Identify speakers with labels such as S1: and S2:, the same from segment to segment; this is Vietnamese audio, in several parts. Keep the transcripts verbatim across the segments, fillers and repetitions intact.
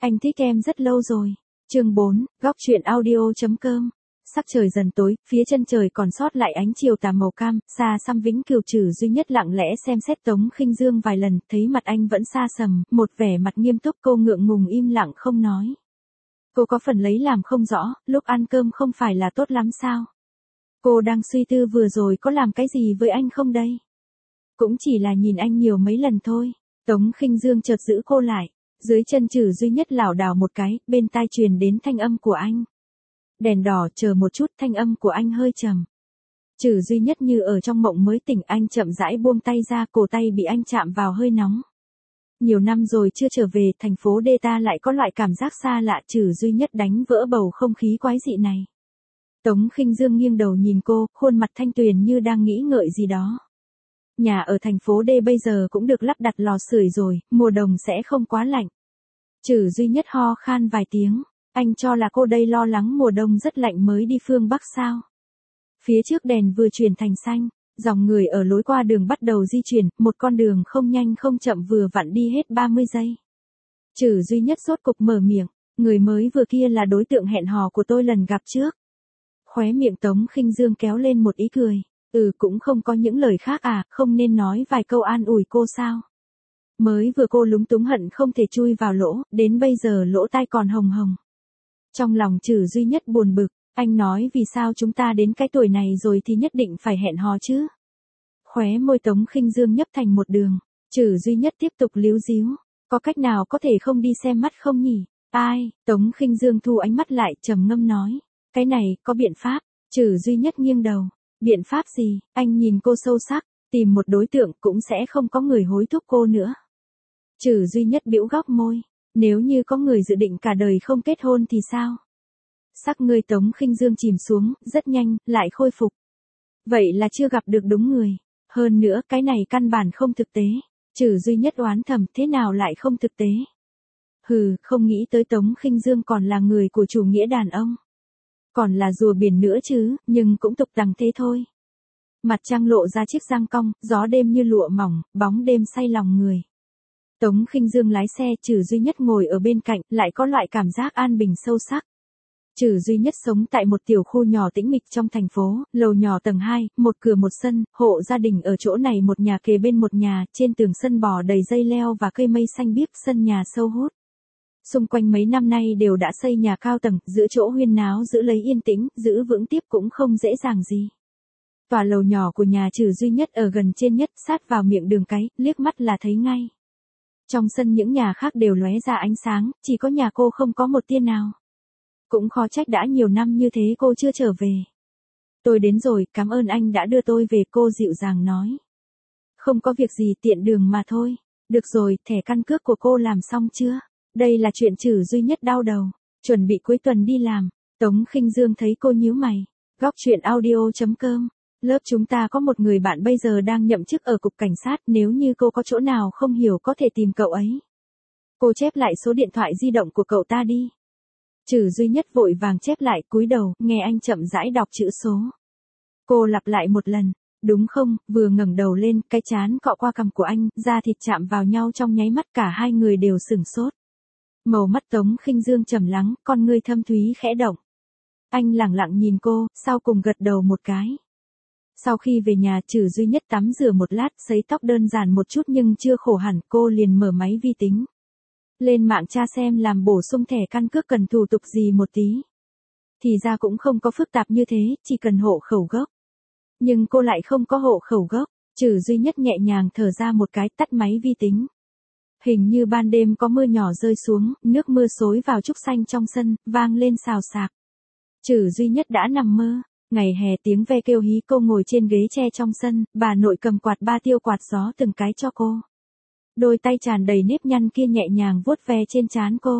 S1: Anh thích em rất lâu rồi. Chương bốn, góc truyện audio.com. Sắc trời dần tối, phía chân trời còn sót lại ánh chiều tà màu cam, xa xăm Vĩnh Cửu Trử duy nhất lặng lẽ xem xét Tống Khinh Dương vài lần, thấy mặt anh vẫn xa sầm, một vẻ mặt nghiêm túc, cô ngượng ngùng im lặng không nói. Cô có phần lấy làm không rõ, lúc ăn cơm không phải là tốt lắm sao? Cô đang suy tư vừa rồi có làm cái gì với anh không đây? Cũng chỉ là nhìn anh nhiều mấy lần thôi. Tống Khinh Dương chợt giữ cô lại. Dưới chân Trử duy nhất lảo đảo một cái, bên tai truyền đến thanh âm của anh. Đèn đỏ, chờ một chút, thanh âm của anh hơi trầm. Trử duy nhất như ở trong mộng mới tỉnh, anh chậm rãi buông tay ra, cổ tay bị anh chạm vào hơi nóng. Nhiều năm rồi chưa trở về, thành phố D ta lại có loại cảm giác xa lạ, Trử duy nhất đánh vỡ bầu không khí quái dị này. Tống Khinh Dương nghiêng đầu nhìn cô, khuôn mặt thanh tuyền như đang nghĩ ngợi gì đó. Nhà ở thành phố D bây giờ cũng được lắp đặt lò sưởi rồi, mùa đông sẽ không quá lạnh. Trử duy nhất ho khan vài tiếng, anh cho là cô đây lo lắng mùa đông rất lạnh mới đi phương Bắc sao. Phía trước đèn vừa chuyển thành xanh, dòng người ở lối qua đường bắt đầu di chuyển, một con đường không nhanh không chậm vừa vặn đi hết ba mươi giây. Trử duy nhất rốt cục mở miệng, người mới vừa kia là đối tượng hẹn hò của tôi lần gặp trước. Khóe miệng Tống Khinh Dương kéo lên một ý cười. Ừ, cũng không có những lời khác à, không nên nói vài câu an ủi cô sao? Mới vừa cô lúng túng hận không thể chui vào lỗ, đến bây giờ lỗ tai còn hồng hồng. Trong lòng Trử duy nhất buồn bực, anh nói vì sao chúng ta đến cái tuổi này rồi thì nhất định phải hẹn hò chứ? Khóe môi Tống Khinh Dương nhấp thành một đường, Trử duy nhất tiếp tục líu díu, có cách nào có thể không đi xem mắt không nhỉ? Ai? Tống Khinh Dương thu ánh mắt lại, trầm ngâm nói, cái này, có biện pháp. Trử duy nhất nghiêng đầu. Biện pháp gì? Anh nhìn cô sâu sắc, tìm một đối tượng cũng sẽ không có người hối thúc cô nữa. Trử duy nhất bĩu góc môi, nếu như có người dự định cả đời không kết hôn thì sao? Sắc người Tống Khinh Dương chìm xuống, rất nhanh, lại khôi phục. Vậy là chưa gặp được đúng người. Hơn nữa, cái này căn bản không thực tế. Trử duy nhất oán thầm, thế nào lại không thực tế? Hừ, không nghĩ tới Tống Khinh Dương còn là người của chủ nghĩa đàn ông. Còn là rùa biển nữa chứ, nhưng cũng tục tằng thế thôi. Mặt trăng lộ ra chiếc răng cong, gió đêm như lụa mỏng, bóng đêm say lòng người. Tống Khinh Dương lái xe, Trử duy nhất ngồi ở bên cạnh, lại có loại cảm giác an bình sâu sắc. Trử duy nhất sống tại một tiểu khu nhỏ tĩnh mịch trong thành phố, lầu nhỏ tầng hai, một cửa một sân, hộ gia đình ở chỗ này một nhà kề bên một nhà, trên tường sân bò đầy dây leo và cây mây xanh biếc, sân nhà sâu hút. Xung quanh mấy năm nay đều đã xây nhà cao tầng, giữa chỗ huyên náo giữ lấy yên tĩnh, giữ vững tiếp cũng không dễ dàng gì. Tòa lầu nhỏ của nhà Trử duy nhất ở gần trên nhất, sát vào miệng đường cái, liếc mắt là thấy ngay. Trong sân những nhà khác đều lóe ra ánh sáng, chỉ có nhà cô không có một tia nào. Cũng khó trách đã nhiều năm như thế cô chưa trở về. Tôi đến rồi, cảm ơn anh đã đưa tôi về, cô dịu dàng nói. Không có việc gì, tiện đường mà thôi. Được rồi, thẻ căn cước của cô làm xong chưa? Đây là chuyện Trử duy nhất đau đầu, chuẩn bị cuối tuần đi làm. Tống Khinh Dương thấy cô nhíu mày. Góc truyện audio.com. Lớp chúng ta có một người bạn bây giờ đang nhậm chức ở cục cảnh sát, nếu như cô có chỗ nào không hiểu có thể tìm cậu ấy. Cô chép lại số điện thoại di động của cậu ta đi. Trử duy nhất vội vàng chép lại, cúi đầu, nghe anh chậm rãi đọc chữ số. Cô lặp lại một lần, đúng không? Vừa ngẩng đầu lên, cái trán cọ qua cằm của anh, da thịt chạm vào nhau trong nháy mắt, cả hai người đều sửng sốt. Màu mắt Tống Khinh Dương trầm lắng, con ngươi thâm thúy khẽ động. Anh lẳng lặng nhìn cô, sau cùng gật đầu một cái. Sau khi về nhà, Trử duy nhất tắm rửa một lát, sấy tóc đơn giản một chút nhưng chưa khổ hẳn, cô liền mở máy vi tính. Lên mạng tra xem làm bổ sung thẻ căn cước cần thủ tục gì một tí. Thì ra cũng không có phức tạp như thế, chỉ cần hộ khẩu gốc. Nhưng cô lại không có hộ khẩu gốc. Trử duy nhất nhẹ nhàng thở ra một cái, tắt máy vi tính. Hình như ban đêm có mưa nhỏ rơi xuống, nước mưa xối vào trúc xanh trong sân, vang lên xào xạc. Trử duy nhất đã nằm mơ. Ngày hè tiếng ve kêu hí, cô ngồi trên ghế tre trong sân, bà nội cầm quạt ba tiêu quạt gió từng cái cho cô. Đôi tay tràn đầy nếp nhăn kia nhẹ nhàng vuốt ve trên trán cô.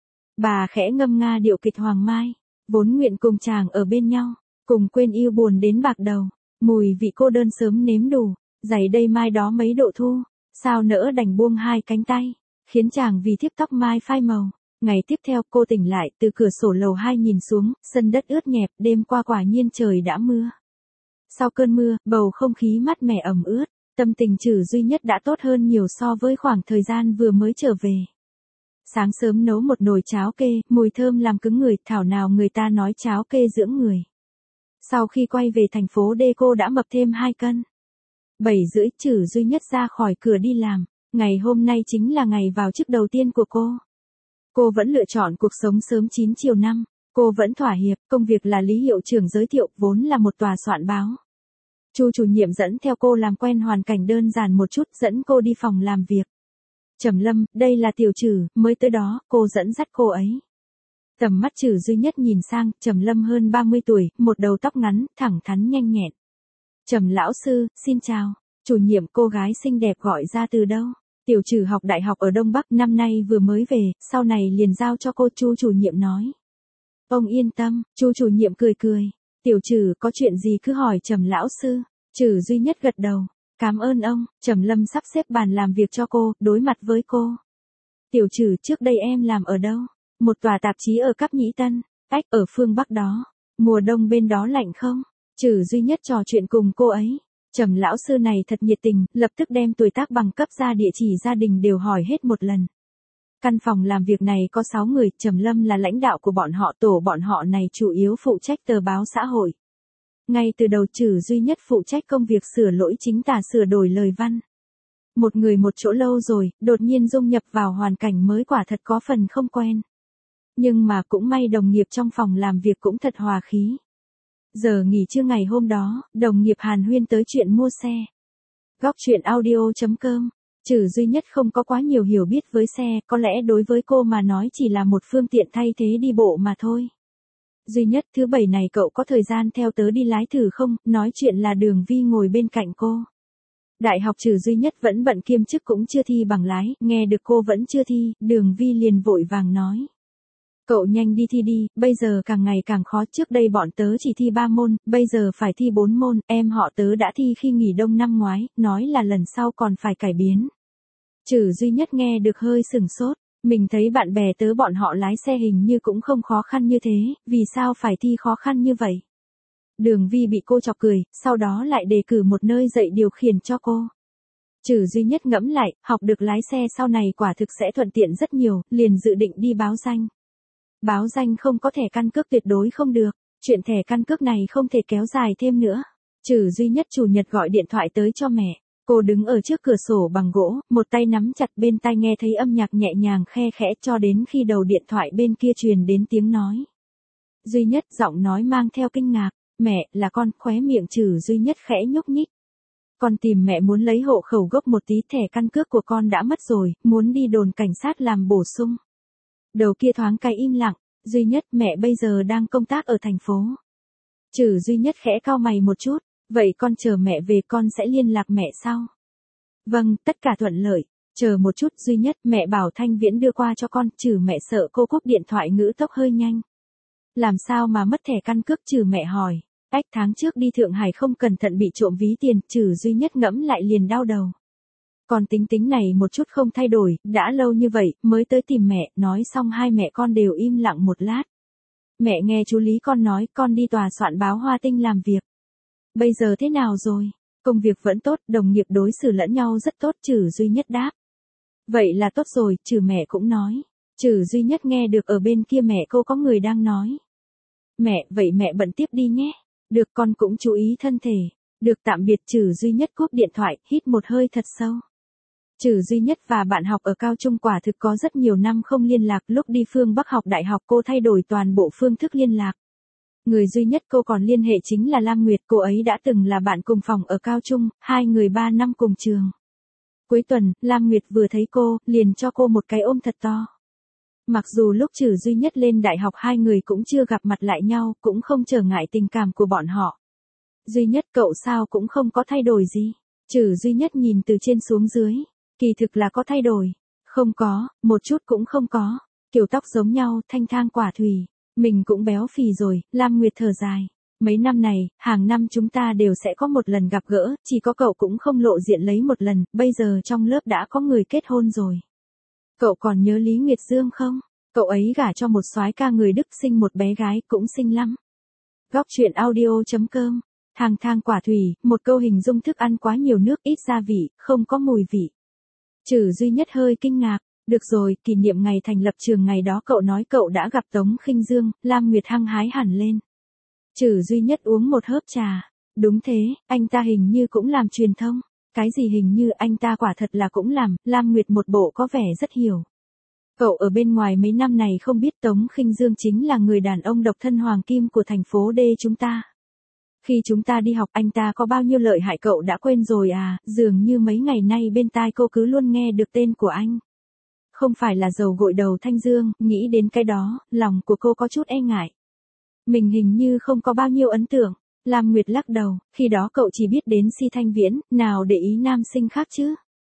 S1: Bà khẽ ngâm nga điệu kịch Hoàng Mai, vốn nguyện cùng chàng ở bên nhau, cùng quên yêu buồn đến bạc đầu, mùi vị cô đơn sớm nếm đủ, giày đây mai đó mấy độ thu, sao nỡ đành buông hai cánh tay, khiến chàng vì thiếp tóc mai phai màu. Ngày tiếp theo cô tỉnh lại, từ cửa sổ lầu hai nhìn xuống, sân đất ướt nhẹp, đêm qua quả nhiên trời đã mưa. Sau cơn mưa, bầu không khí mát mẻ ẩm ướt, tâm tình Trử duy nhất đã tốt hơn nhiều so với khoảng thời gian vừa mới trở về. Sáng sớm nấu một nồi cháo kê, mùi thơm làm cứng người, thảo nào người ta nói cháo kê dưỡng người. Sau khi quay về thành phố D cô đã mập thêm hai cân. Bảy rưỡi Trử Duy Nhất ra khỏi cửa đi làm, ngày hôm nay chính là ngày vào chức đầu tiên của cô. Cô vẫn lựa chọn cuộc sống sớm chín chiều năm, cô vẫn thỏa hiệp, công việc là Lý hiệu trưởng giới thiệu, vốn là một tòa soạn báo. Chu chủ nhiệm dẫn theo cô làm quen hoàn cảnh đơn giản một chút, dẫn cô đi phòng làm việc. Trầm Lâm, đây là Tiểu Trử, mới tới đó, cô dẫn dắt cô ấy. Tầm mắt Trử Duy Nhất nhìn sang, Trầm Lâm hơn ba mươi tuổi, một đầu tóc ngắn, thẳng thắn nhanh nhẹn. Trầm lão sư, xin chào. Chủ nhiệm cô gái xinh đẹp gọi ra từ đâu? Tiểu Trử học đại học ở Đông Bắc, năm nay vừa mới về, sau này liền giao cho cô, Chu chủ nhiệm nói. Ông yên tâm, Chu chủ nhiệm cười cười. Tiểu Trử có chuyện gì cứ hỏi Trầm lão sư. Trử Duy Nhất gật đầu. Cảm ơn ông. Trầm Lâm sắp xếp bàn làm việc cho cô, đối mặt với cô. Tiểu Trử, trước đây em làm ở đâu? Một tòa tạp chí ở Cáp Nhĩ Tân, ách ở phương Bắc đó. Mùa đông bên đó lạnh không? Trử Duy Nhất trò chuyện cùng cô ấy. Trầm lão sư này thật nhiệt tình, lập tức đem tuổi tác bằng cấp ra, địa chỉ gia đình đều hỏi hết một lần. Căn phòng làm việc này có sáu người, Trầm Lâm là lãnh đạo của bọn họ, tổ bọn họ này chủ yếu phụ trách tờ báo xã hội. Ngay từ đầu Trử Duy Nhất phụ trách công việc sửa lỗi chính tả, sửa đổi lời văn. Một người một chỗ lâu rồi, đột nhiên dung nhập vào hoàn cảnh mới quả thật có phần không quen. Nhưng mà cũng may đồng nghiệp trong phòng làm việc cũng thật hòa khí. Giờ nghỉ trưa ngày hôm đó, đồng nghiệp hàn huyên tới chuyện mua xe. Góc truyện audio chấm com. Trử Duy Nhất không có quá nhiều hiểu biết với xe, có lẽ đối với cô mà nói chỉ là một phương tiện thay thế đi bộ mà thôi. Duy Nhất, thứ bảy này cậu có thời gian theo tớ đi lái thử không? Nói chuyện là Đường Vi ngồi bên cạnh cô. Đại học Trử Duy Nhất vẫn bận kiêm chức cũng chưa thi bằng lái, nghe được cô vẫn chưa thi, Đường Vi liền vội vàng nói. Cậu nhanh đi thi đi, bây giờ càng ngày càng khó, trước đây bọn tớ chỉ thi ba môn, bây giờ phải thi bốn môn, em họ tớ đã thi khi nghỉ đông năm ngoái, nói là lần sau còn phải cải biến. Trử Duy Nhất nghe được hơi sừng sốt, mình thấy bạn bè tớ bọn họ lái xe hình như cũng không khó khăn như thế, vì sao phải thi khó khăn như vậy? Đường Vi bị cô chọc cười, sau đó lại đề cử một nơi dạy điều khiển cho cô. Trử Duy Nhất ngẫm lại, học được lái xe sau này quả thực sẽ thuận tiện rất nhiều, liền dự định đi báo danh. Báo danh không có thẻ căn cước tuyệt đối không được, chuyện thẻ căn cước này không thể kéo dài thêm nữa. Trử Duy Nhất chủ nhật gọi điện thoại tới cho mẹ, cô đứng ở trước cửa sổ bằng gỗ, một tay nắm chặt, bên tai nghe thấy âm nhạc nhẹ nhàng khe khẽ, cho đến khi đầu điện thoại bên kia truyền đến tiếng nói. Duy Nhất, giọng nói mang theo kinh ngạc, mẹ, là con, khóe miệng Trử Duy Nhất khẽ nhúc nhích. Con tìm mẹ muốn lấy hộ khẩu gốc một tí, thẻ căn cước của con đã mất rồi, muốn đi đồn cảnh sát làm bổ sung. Đầu kia thoáng cái im lặng, Duy Nhất, mẹ bây giờ đang công tác ở thành phố. Trử Duy Nhất khẽ cau mày một chút, vậy con chờ mẹ về con sẽ liên lạc mẹ sau. Vâng, tất cả thuận lợi, chờ một chút Duy Nhất, mẹ bảo Thanh Viễn đưa qua cho con, Trừ mẹ sợ cô cúp điện thoại ngữ tốc hơi nhanh. Làm sao mà mất thẻ căn cước, Trừ mẹ hỏi, ách tháng trước đi Thượng Hải không cẩn thận bị trộm ví tiền, Trừ Duy Nhất ngẫm lại liền đau đầu. Còn tính tính này một chút không thay đổi, đã lâu như vậy, mới tới tìm mẹ, nói xong hai mẹ con đều im lặng một lát. Mẹ nghe chú Lý con nói, con đi tòa soạn báo Hoa Tinh làm việc. Bây giờ thế nào rồi? Công việc vẫn tốt, đồng nghiệp đối xử lẫn nhau rất tốt, Trừ Duy Nhất đáp. Vậy là tốt rồi, Trừ mẹ cũng nói. Trừ Duy Nhất nghe được ở bên kia mẹ cô có người đang nói. Mẹ, vậy mẹ bận tiếp đi nhé. Được, con cũng chú ý thân thể. Được, tạm biệt. Trừ Duy Nhất cúp điện thoại, hít một hơi thật sâu. Trừ Duy Nhất và bạn học ở cao trung quả thực có rất nhiều năm không liên lạc, lúc đi phương Bắc học đại học cô thay đổi toàn bộ phương thức liên lạc. Người duy nhất cô còn liên hệ chính là Lam Nguyệt, cô ấy đã từng là bạn cùng phòng ở cao trung, hai người ba năm cùng trường. Cuối tuần, Lam Nguyệt vừa thấy cô, liền cho cô một cái ôm thật to. Mặc dù lúc Trừ Duy Nhất lên đại học hai người cũng chưa gặp mặt lại nhau, cũng không trở ngại tình cảm của bọn họ. Duy Nhất, cậu sao cũng không có thay đổi gì. Trừ Duy Nhất nhìn từ trên xuống dưới. Kỳ thực là có thay đổi. Không có, một chút cũng không có. Kiểu tóc giống nhau, thanh thang quả thủy. Mình cũng béo phì rồi, Lam Nguyệt thở dài. Mấy năm này, hàng năm chúng ta đều sẽ có một lần gặp gỡ, chỉ có cậu cũng không lộ diện lấy một lần, bây giờ trong lớp đã có người kết hôn rồi. Cậu còn nhớ Lý Nguyệt Dương không? Cậu ấy gả cho một soái ca người Đức, sinh một bé gái, cũng xinh lắm. Góc truyện audio chấm com. Hàng thang quả thủy, một câu hình dung thức ăn quá nhiều nước, ít gia vị, không có mùi vị. Trừ Duy Nhất hơi kinh ngạc, Được rồi, kỷ niệm ngày thành lập trường ngày đó cậu nói cậu đã gặp Tống Khinh Dương, Lam Nguyệt hăng hái hẳn lên. Trử duy nhất uống một hớp trà. Đúng thế, anh ta hình như cũng làm truyền thông. Cái gì hình như anh ta quả thật là cũng làm, Lam Nguyệt một bộ có vẻ rất hiểu. Cậu ở bên ngoài mấy năm này không biết Tống Khinh Dương chính là người đàn ông độc thân hoàng kim của thành phố D chúng ta. Khi chúng ta đi học anh ta có bao nhiêu lợi hại cậu đã quên rồi à, dường như mấy ngày nay bên tai cô cứ luôn nghe được tên của anh. Không phải là dầu gội đầu Thanh Dương, nghĩ đến cái đó, lòng của cô có chút e ngại. Mình hình như không có bao nhiêu ấn tượng. Lam Nguyệt lắc đầu, khi đó cậu chỉ biết đến Si Thanh Viễn, nào để ý nam sinh khác chứ.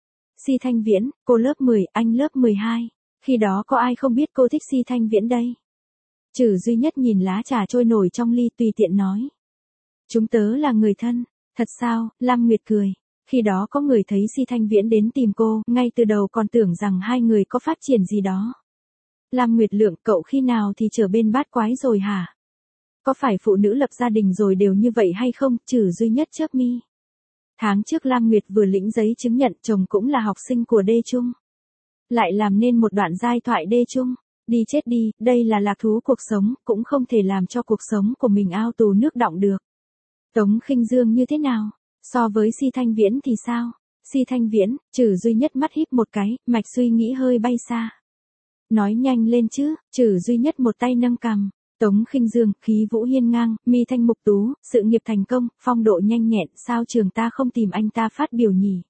S1: Si Thanh Viễn, cô lớp mười, anh lớp mười hai. Khi đó có ai không biết cô thích Si Thanh Viễn đây? Trử duy nhất nhìn lá trà trôi nổi trong ly tùy tiện nói. Chúng tớ là người thân. Thật sao? Lam Nguyệt cười. Khi đó có người thấy Si Thanh Viễn đến tìm cô, ngay từ đầu còn tưởng rằng hai người có phát triển gì đó. Lam Nguyệt Lượng, cậu khi nào thì trở bên bát quái rồi hả? Có phải phụ nữ lập gia đình rồi đều như vậy hay không? Trử duy nhất chớp mi. Tháng trước Lam Nguyệt vừa lĩnh giấy chứng nhận chồng cũng là học sinh của Đê Trung. Lại làm nên một đoạn giai thoại Đê Trung. Đi chết đi, đây là lạc thú cuộc sống, cũng không thể làm cho cuộc sống của mình ao tù nước đọng được. Tống Khinh Dương như thế nào? So với Si Thanh Viễn thì sao? Si Thanh Viễn, Trử duy nhất mắt híp một cái, mạch suy nghĩ hơi bay xa. Nói nhanh lên chứ, Trử duy nhất một tay nâng cằm. Tống Khinh Dương, khí vũ hiên ngang, mi thanh mục tú, sự nghiệp thành công, phong độ nhanh nhẹn, sao trường ta không tìm anh ta phát biểu nhỉ?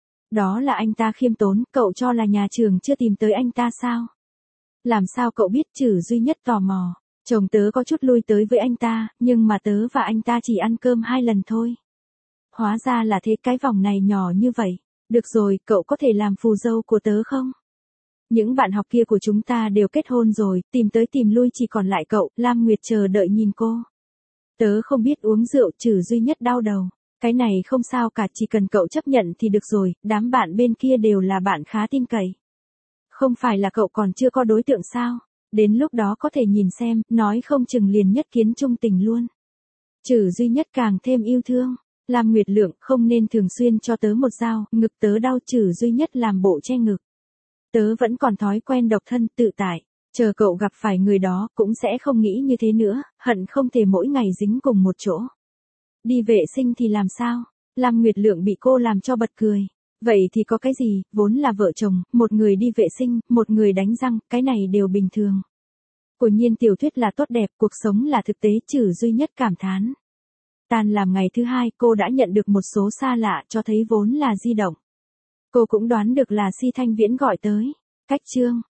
S1: Đó là anh ta khiêm tốn, cậu cho là nhà trường chưa tìm tới anh ta sao? Làm sao cậu biết? Trử duy nhất tò mò. Chồng tớ có chút lui tới với anh ta, nhưng mà tớ và anh ta chỉ ăn cơm hai lần thôi. Hóa ra là thế, cái vòng này nhỏ như vậy. Được rồi, cậu có thể làm phù dâu của tớ không? Những bạn học kia của chúng ta đều kết hôn rồi, tìm tới tìm lui chỉ còn lại cậu. Lam Nguyệt chờ đợi nhìn cô. Tớ không biết uống rượu. Trử duy nhất đau đầu. Cái này không sao cả, chỉ cần cậu chấp nhận thì được rồi, đám bạn bên kia đều là bạn khá tin cậy. Không phải là cậu còn chưa có đối tượng sao? Đến lúc đó có thể nhìn xem, nói không chừng liền nhất kiến chung tình luôn. Trử duy nhất càng thêm yêu thương. Lam Nguyệt Lượng, không nên thường xuyên cho tớ một dao, ngực tớ đau. Trử duy nhất làm bộ che ngực. Tớ vẫn còn thói quen độc thân tự tại, chờ cậu gặp phải người đó cũng sẽ không nghĩ như thế nữa, hận không thể mỗi ngày dính cùng một chỗ. Đi vệ sinh thì làm sao? Lam Nguyệt Lượng bị cô làm cho bật cười. Vậy thì có cái gì, vốn là vợ chồng, một người đi vệ sinh, một người đánh răng, cái này đều bình thường. Của nhiên tiểu thuyết là tốt đẹp, cuộc sống là thực tế. Trử duy nhất cảm thán. Tan làm ngày thứ hai, cô đã nhận được một số xa lạ cho thấy vốn là di động. Cô cũng đoán được là Si Thanh Viễn gọi tới. Cách chương